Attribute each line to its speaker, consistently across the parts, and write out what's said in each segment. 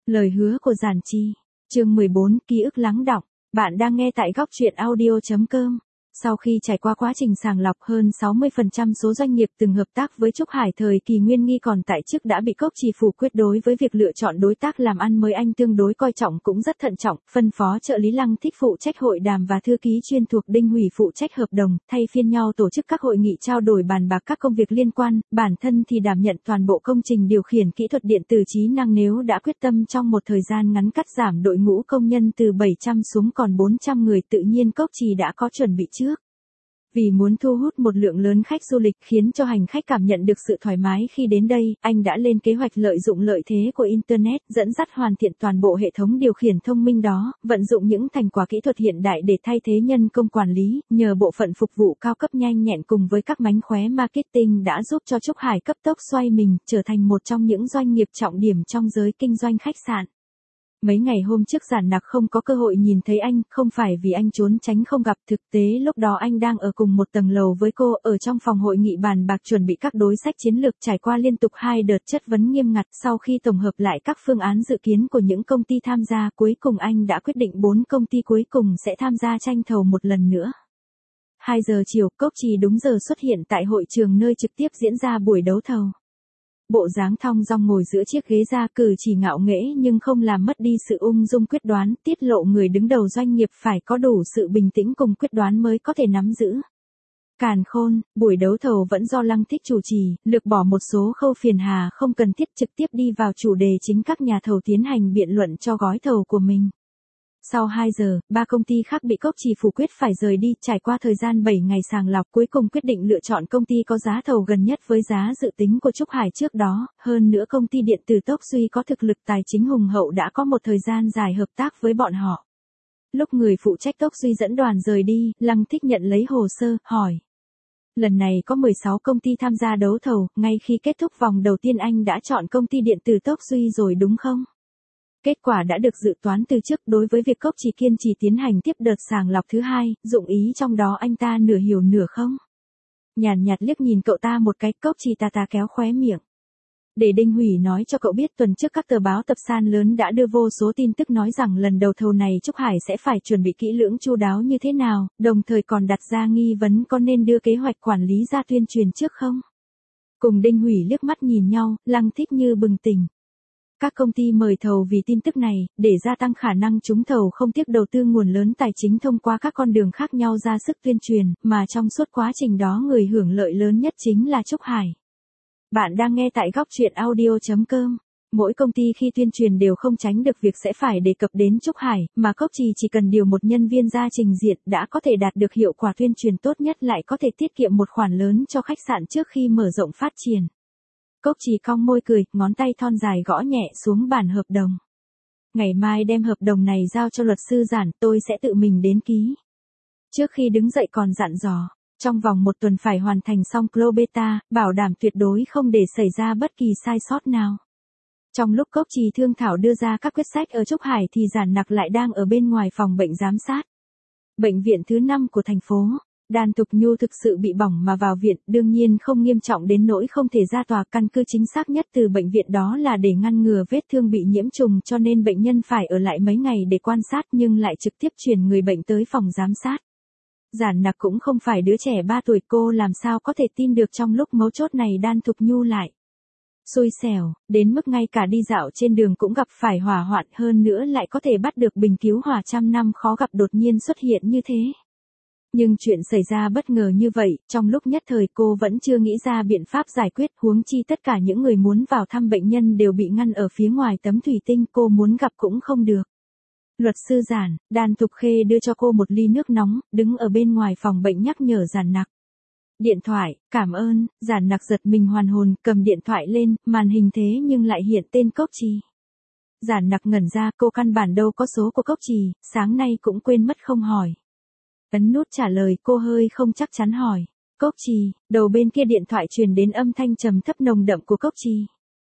Speaker 1: Lời hứa của Giản Chi. Chương 14, ký ức lắng đọng. Bạn đang nghe tại góc truyện audio.com. Sau khi trải qua quá trình sàng lọc, hơn 60% số doanh nghiệp từng hợp tác với Trúc Hải thời kỳ Nguyên Nghi còn tại chức đã bị Cốc Trì phủ quyết. Đối với việc lựa chọn đối tác làm ăn mới, anh tương đối coi trọng cũng rất thận trọng, phân phó trợ lý Lăng Thích phụ trách hội đàm và thư ký chuyên thuộc Đinh Hủy phụ trách hợp đồng, thay phiên nhau tổ chức các hội nghị trao đổi bàn bạc các công việc liên quan, bản thân thì đảm nhận toàn bộ công trình điều khiển kỹ thuật điện tử trí năng. Nếu đã quyết tâm trong một thời gian ngắn cắt giảm đội ngũ công nhân từ 700 xuống còn 400 người, tự nhiên Cốc Trì đã có chuẩn bị trước. Vì muốn thu hút một lượng lớn khách du lịch khiến cho hành khách cảm nhận được sự thoải mái khi đến đây, anh đã lên kế hoạch lợi dụng lợi thế của Internet, dẫn dắt hoàn thiện toàn bộ hệ thống điều khiển thông minh đó, vận dụng những thành quả kỹ thuật hiện đại để thay thế nhân công quản lý, nhờ bộ phận phục vụ cao cấp nhanh nhẹn cùng với các mánh khóe marketing đã giúp cho Trúc Hải cấp tốc xoay mình, trở thành một trong những doanh nghiệp trọng điểm trong giới kinh doanh khách sạn. Mấy ngày hôm trước Giản Nặc không có cơ hội nhìn thấy anh, không phải vì anh trốn tránh không gặp, thực tế lúc đó anh đang ở cùng một tầng lầu với cô, ở trong phòng hội nghị bàn bạc chuẩn bị các đối sách chiến lược. Trải qua liên tục 2 đợt chất vấn nghiêm ngặt, sau khi tổng hợp lại các phương án dự kiến của những công ty tham gia, cuối cùng anh đã quyết định 4 công ty cuối cùng sẽ tham gia tranh thầu một lần nữa. 2 giờ chiều, Cốc Trì đúng giờ xuất hiện tại hội trường nơi trực tiếp diễn ra buổi đấu thầu. Bộ dáng thong dong ngồi giữa chiếc ghế da, cử chỉ ngạo nghễ nhưng không làm mất đi sự ung dung quyết đoán, tiết lộ người đứng đầu doanh nghiệp phải có đủ sự bình tĩnh cùng quyết đoán mới có thể nắm giữ. Càn khôn, buổi đấu thầu vẫn do Lăng Thích chủ trì, lược bỏ một số khâu phiền hà không cần thiết, trực tiếp đi vào chủ đề chính, các nhà thầu tiến hành biện luận cho gói thầu của mình. Sau 2 giờ, 3 công ty khác bị Cốc Trì phủ quyết phải rời đi. Trải qua thời gian 7 ngày sàng lọc, cuối cùng quyết định lựa chọn công ty có giá thầu gần nhất với giá dự tính của Trúc Hải trước đó. Hơn nữa công ty điện tử Tốc Duy có thực lực tài chính hùng hậu, đã có một thời gian dài hợp tác với bọn họ. Lúc người phụ trách Tốc Duy dẫn đoàn rời đi, Lăng Thích nhận lấy hồ sơ, hỏi. Lần này có 16 công ty tham gia đấu thầu, ngay khi kết thúc vòng đầu tiên anh đã chọn công ty điện tử Tốc Duy rồi đúng không? Kết quả đã được dự toán từ trước. Đối với việc Cốc Trì kiên trì tiến hành tiếp đợt sàng lọc thứ 2, dụng ý trong đó anh ta nửa hiểu nửa không. Nhàn nhạt liếc nhìn cậu ta một cái, Cốc Trì ta kéo khóe miệng. Để Đinh Hủy nói cho cậu biết, tuần trước các tờ báo tập san lớn đã đưa vô số tin tức nói rằng lần đầu thầu này Trúc Hải sẽ phải chuẩn bị kỹ lưỡng chu đáo như thế nào, đồng thời còn đặt ra nghi vấn có nên đưa kế hoạch quản lý ra tuyên truyền trước không. Cùng Đinh Hủy liếc mắt nhìn nhau, Lăng Thích như bừng tỉnh. Các công ty mời thầu vì tin tức này, để gia tăng khả năng trúng thầu không tiếc đầu tư nguồn lớn tài chính thông qua các con đường khác nhau ra sức tuyên truyền, mà trong suốt quá trình đó người hưởng lợi lớn nhất chính là Trúc Hải. Bạn đang nghe tại góc truyện audio.com. Mỗi công ty khi tuyên truyền đều không tránh được việc sẽ phải đề cập đến Trúc Hải, mà Cốc Trì chỉ cần điều một nhân viên ra trình diện đã có thể đạt được hiệu quả tuyên truyền tốt nhất, lại có thể tiết kiệm một khoản lớn cho khách sạn trước khi mở rộng phát triển. Cốc Trì cong môi cười, ngón tay thon dài gõ nhẹ xuống bản hợp đồng. Ngày mai đem hợp đồng này giao cho luật sư Giản, tôi sẽ tự mình đến ký. Trước khi đứng dậy còn dặn dò, trong vòng 1 tuần phải hoàn thành xong Pro Beta, bảo đảm tuyệt đối không để xảy ra bất kỳ sai sót nào. Trong lúc Cốc Trì thương thảo đưa ra các quyết sách ở Trúc Hải thì Giản Nặc lại đang ở bên ngoài phòng bệnh giám sát. Bệnh viện thứ 5 của thành phố. Đan Thục Nhu thực sự bị bỏng mà vào viện, đương nhiên không nghiêm trọng đến nỗi không thể ra tòa. Căn cứ chính xác nhất từ bệnh viện đó là để ngăn ngừa vết thương bị nhiễm trùng, cho nên bệnh nhân phải ở lại mấy ngày để quan sát, nhưng lại trực tiếp chuyển người bệnh tới phòng giám sát. Giản Nặc cũng không phải đứa trẻ 3 tuổi, cô làm sao có thể tin được trong lúc mấu chốt này Đan Thục Nhu lại xui xẻo, đến mức ngay cả đi dạo trên đường cũng gặp phải hỏa hoạn, hơn nữa lại có thể bắt được bình cứu hỏa trăm năm khó gặp đột nhiên xuất hiện như thế. Nhưng chuyện xảy ra bất ngờ như vậy, trong lúc nhất thời cô vẫn chưa nghĩ ra biện pháp giải quyết, huống chi tất cả những người muốn vào thăm bệnh nhân đều bị ngăn ở phía ngoài tấm thủy tinh, cô muốn gặp cũng không được. Luật sư Giản, Đan Thục Khê đưa cho cô một ly nước nóng, đứng ở bên ngoài phòng bệnh nhắc nhở Giản Nặc. Điện thoại, cảm ơn. Giản Nặc giật mình hoàn hồn, cầm điện thoại lên, màn hình thế nhưng lại hiện tên Cốc Trì. Giản Nặc ngẩn ra, cô căn bản đâu có số của Cốc Trì, sáng nay cũng quên mất không hỏi. Ấn nút trả lời, cô hơi không chắc chắn hỏi. Cốc Trì, đầu bên kia điện thoại truyền đến âm thanh trầm thấp nồng đậm của Cốc Trì.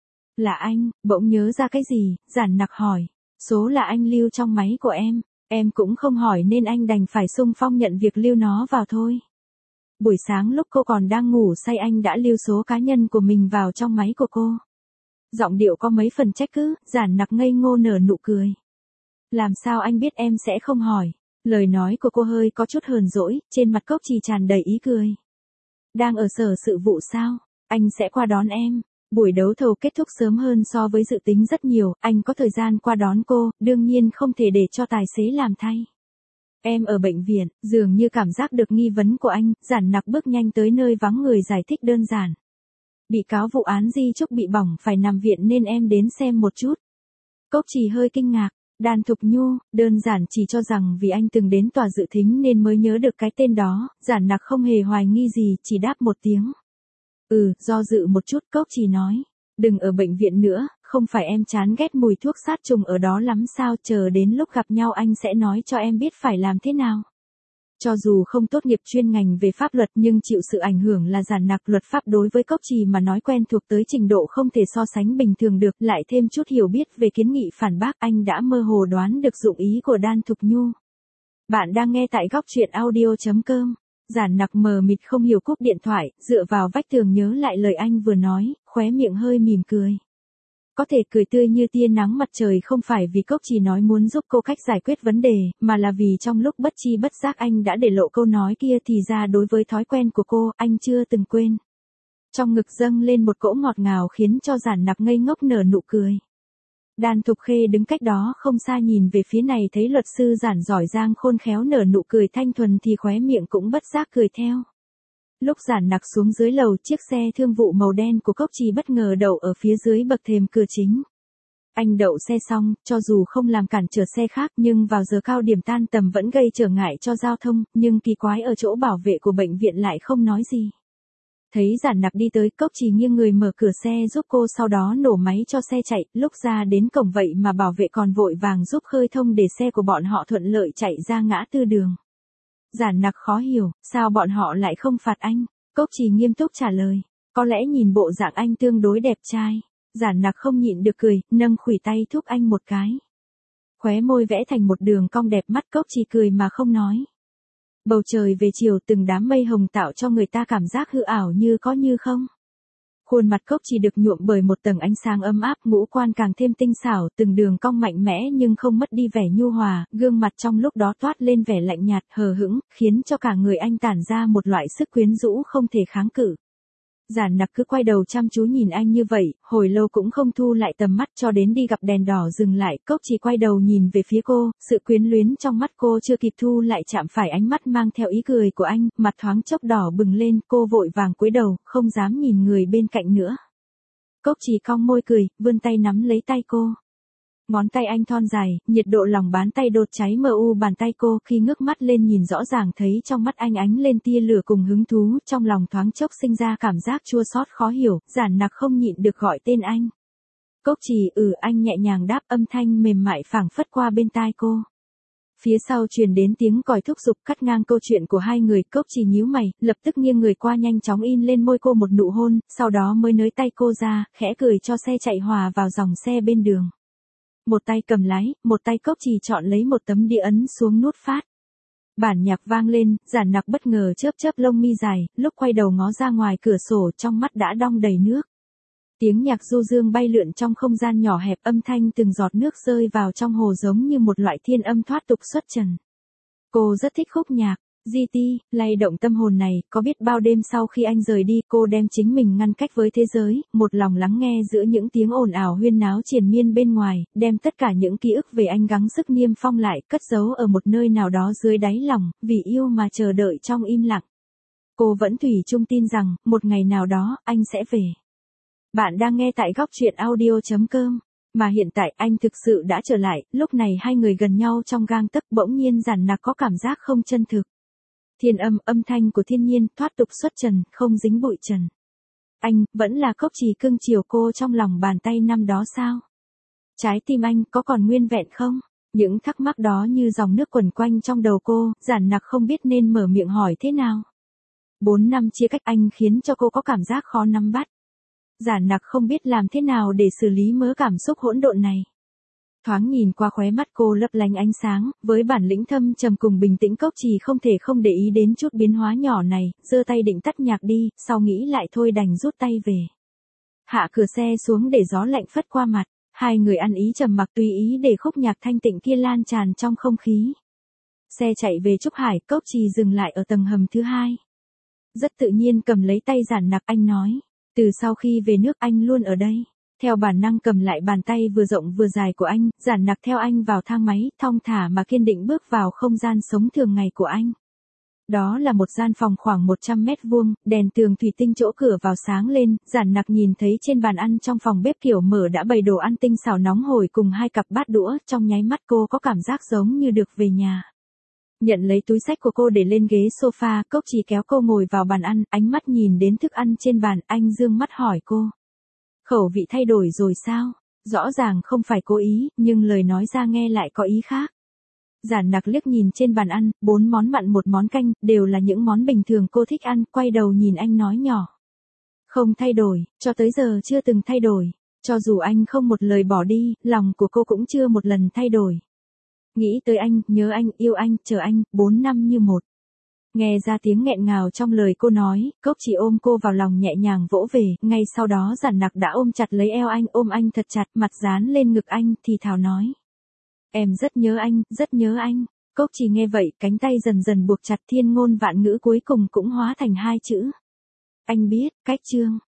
Speaker 1: Là anh, bỗng nhớ ra cái gì, Giản Nặc hỏi. Số là anh lưu trong máy của em cũng không hỏi nên anh đành phải xung phong nhận việc lưu nó vào thôi. Buổi sáng lúc cô còn đang ngủ say anh đã lưu số cá nhân của mình vào trong máy của cô. Giọng điệu có mấy phần trách cứ, Giản Nặc ngây ngô nở nụ cười. Làm sao anh biết em sẽ không hỏi? Lời nói của cô hơi có chút hờn dỗi, trên mặt Cốc Trì tràn đầy ý cười. Đang ở sở sự vụ sao? Anh sẽ qua đón em. Buổi đấu thầu kết thúc sớm hơn so với dự tính rất nhiều, anh có thời gian qua đón cô, đương nhiên không thể để cho tài xế làm thay. Em ở bệnh viện, dường như cảm giác được nghi vấn của anh, Giản Nặc bước nhanh tới nơi vắng người giải thích đơn giản. Bị cáo vụ án Di Trúc bị bỏng phải nằm viện nên em đến xem một chút. Cốc Trì hơi kinh ngạc, Đan Thục Nhu, đơn giản chỉ cho rằng vì anh từng đến tòa dự thính nên mới nhớ được cái tên đó, Giản Nặc không hề hoài nghi gì, chỉ đáp một tiếng. Do dự một chút, Cốc Trì nói. Đừng ở bệnh viện nữa, không phải em chán ghét mùi thuốc sát trùng ở đó lắm sao, chờ đến lúc gặp nhau anh sẽ nói cho em biết phải làm thế nào. Cho dù không tốt nghiệp chuyên ngành về pháp luật nhưng chịu sự ảnh hưởng là Giản Nặc, luật pháp đối với Cốc Trì mà nói quen thuộc tới trình độ không thể so sánh bình thường được, lại thêm chút hiểu biết về kiến nghị phản bác, anh đã mơ hồ đoán được dụng ý của Đan Thục Nhu. Bạn đang nghe tại góc truyện audio.com. Giản Nặc mờ mịt không hiểu cúp điện thoại, dựa vào vách tường nhớ lại lời anh vừa nói, khóe miệng hơi mỉm cười. Có thể cười tươi như tia nắng mặt trời không phải vì Cốc Trì nói muốn giúp cô cách giải quyết vấn đề, mà là vì trong lúc bất chi bất giác anh đã để lộ câu nói kia, thì ra đối với thói quen của cô, anh chưa từng quên. Trong ngực dâng lên một cỗ ngọt ngào khiến cho Giản Nặc ngây ngốc nở nụ cười. Đan Thục Khê đứng cách đó không xa nhìn về phía này thấy luật sư Giản giỏi giang khôn khéo nở nụ cười thanh thuần thì khóe miệng cũng bất giác cười theo. Lúc Giản Nặc xuống dưới lầu, chiếc xe thương vụ màu đen của Cốc Trì bất ngờ đậu ở phía dưới bậc thềm cửa chính. Anh đậu xe xong, cho dù không làm cản trở xe khác nhưng vào giờ cao điểm tan tầm vẫn gây trở ngại cho giao thông, nhưng kỳ quái ở chỗ bảo vệ của bệnh viện lại không nói gì. Thấy Giản Nặc đi tới, Cốc Trì nghiêng người mở cửa xe giúp cô, sau đó nổ máy cho xe chạy, lúc ra đến cổng vậy mà bảo vệ còn vội vàng giúp khơi thông để xe của bọn họ thuận lợi chạy ra ngã tư đường. Giản Nặc khó hiểu, sao bọn họ lại không phạt anh? Cốc Trì nghiêm túc trả lời, có lẽ nhìn bộ dạng anh tương đối đẹp trai. Giản Nặc không nhịn được cười, nâng khuỷu tay thúc anh một cái. Khóe môi vẽ thành một đường cong đẹp mắt, Cốc Trì cười mà không nói. Bầu trời về chiều, từng đám mây hồng tạo cho người ta cảm giác hư ảo như có như không. Khuôn mặt Cốc Trì được nhuộm bởi một tầng ánh sáng ấm áp, ngũ quan càng thêm tinh xảo, từng đường cong mạnh mẽ nhưng không mất đi vẻ nhu hòa, gương mặt trong lúc đó toát lên vẻ lạnh nhạt, hờ hững, khiến cho cả người anh tản ra một loại sức quyến rũ không thể kháng cự. Giản Nặc cứ quay đầu chăm chú nhìn anh như vậy, hồi lâu cũng không thu lại tầm mắt, cho đến đi gặp đèn đỏ dừng lại, Cốc Trì quay đầu nhìn về phía cô, sự quyến luyến trong mắt cô chưa kịp thu lại chạm phải ánh mắt mang theo ý cười của anh, mặt thoáng chốc đỏ bừng lên, cô vội vàng cúi đầu, không dám nhìn người bên cạnh nữa. Cốc Trì cong môi cười, vươn tay nắm lấy tay cô. Ngón tay anh thon dài, nhiệt độ lòng bàn tay đốt cháy mờ u bàn tay cô, khi ngước mắt lên nhìn rõ ràng thấy trong mắt anh ánh lên tia lửa cùng hứng thú, trong lòng thoáng chốc sinh ra cảm giác chua xót khó hiểu, Giản Nặc không nhịn được gọi tên anh. Cốc Trì, anh nhẹ nhàng đáp, âm thanh mềm mại phảng phất qua bên tai cô. Phía sau truyền đến tiếng còi thúc giục cắt ngang câu chuyện của hai người, Cốc Trì nhíu mày, lập tức nghiêng người qua nhanh chóng in lên môi cô một nụ hôn, sau đó mới nới tay cô ra, khẽ cười cho xe chạy hòa vào dòng xe bên đường. Một tay cầm lái, một tay Cốc Trì chọn lấy một tấm đĩa ấn xuống nút phát. Bản nhạc vang lên, Giản Nặc bất ngờ chớp chớp lông mi dài, lúc quay đầu ngó ra ngoài cửa sổ trong mắt đã đong đầy nước. Tiếng nhạc du dương bay lượn trong không gian nhỏ hẹp, âm thanh từng giọt nước rơi vào trong hồ giống như một loại thiên âm thoát tục xuất trần. Cô rất thích khúc nhạc. GT, lay động tâm hồn này, có biết bao đêm sau khi anh rời đi, cô đem chính mình ngăn cách với thế giới, một lòng lắng nghe giữa những tiếng ồn ào huyên náo triền miên bên ngoài, đem tất cả những ký ức về anh gắng sức niêm phong lại, cất giấu ở một nơi nào đó dưới đáy lòng, vì yêu mà chờ đợi trong im lặng. Cô vẫn thủy chung tin rằng, một ngày nào đó, anh sẽ về. Bạn đang nghe tại góc truyện audio.com. Mà hiện tại anh thực sự đã trở lại, lúc này hai người gần nhau trong gang tấc, bỗng nhiên Giản Nặc có cảm giác không chân thực. Thiên âm thanh của thiên nhiên, thoát tục xuất trần, không dính bụi trần. Anh, vẫn là Cốc Trì cưng chiều cô trong lòng bàn tay năm đó sao? Trái tim anh, có còn nguyên vẹn không? Những thắc mắc đó như dòng nước quẩn quanh trong đầu cô, Giản Nặc không biết nên mở miệng hỏi thế nào. 4 năm chia cách anh khiến cho cô có cảm giác khó nắm bắt. Giản Nặc không biết làm thế nào để xử lý mớ cảm xúc hỗn độn này. Thoáng nhìn qua khóe mắt cô lấp lánh ánh sáng, với bản lĩnh thâm trầm cùng bình tĩnh, Cốc Trì không thể không để ý đến chút biến hóa nhỏ này, giơ tay định tắt nhạc đi, sau nghĩ lại thôi đành rút tay về. hạ cửa xe xuống để gió lạnh phất qua mặt. Hai người ăn ý trầm mặc tùy ý để khúc nhạc thanh tịnh kia lan tràn trong không khí. Xe chạy về Trúc Hải, Cốc Trì dừng lại ở tầng hầm thứ hai. Rất tự nhiên cầm lấy tay Giản Nặc, anh nói. Từ sau khi về nước anh luôn ở đây. Theo bản năng cầm lại bàn tay vừa rộng vừa dài của anh, Giản Nặc theo anh vào thang máy, thong thả mà kiên định bước vào không gian sống thường ngày của anh. Đó là một gian phòng khoảng 100 mét vuông, đèn tường thủy tinh chỗ cửa vào sáng lên, Giản Nặc nhìn thấy trên bàn ăn trong phòng bếp kiểu mở đã bày đồ ăn tinh xảo nóng hổi cùng hai cặp bát đũa, trong nháy mắt cô có cảm giác giống như được về nhà. Nhận lấy túi xách của cô để lên ghế sofa, Cốc Trì kéo cô ngồi vào bàn ăn, ánh mắt nhìn đến thức ăn trên bàn, anh dương mắt hỏi cô. Khẩu vị thay đổi rồi sao? Rõ ràng không phải cố ý, nhưng lời nói ra nghe lại có ý khác. Giản Nặc liếc nhìn trên bàn ăn, 4 món mặn 1 món canh, đều là những món bình thường cô thích ăn, quay đầu nhìn anh nói nhỏ. Không thay đổi, cho tới giờ chưa từng thay đổi. Cho dù anh không một lời bỏ đi, lòng của cô cũng chưa một lần thay đổi. Nghĩ tới anh, nhớ anh, yêu anh, chờ anh, 4 năm như một. Nghe ra tiếng nghẹn ngào trong lời cô nói, Cốc Trì ôm cô vào lòng nhẹ nhàng vỗ về, ngay sau đó Giản Nặc đã ôm chặt lấy eo anh, ôm anh thật chặt, mặt dán lên ngực anh, thì thào nói. Em rất nhớ anh, rất nhớ anh. Cốc Trì nghe vậy, cánh tay dần dần buộc chặt, thiên ngôn vạn ngữ cuối cùng cũng hóa thành 2 chữ. Anh biết, cách chương.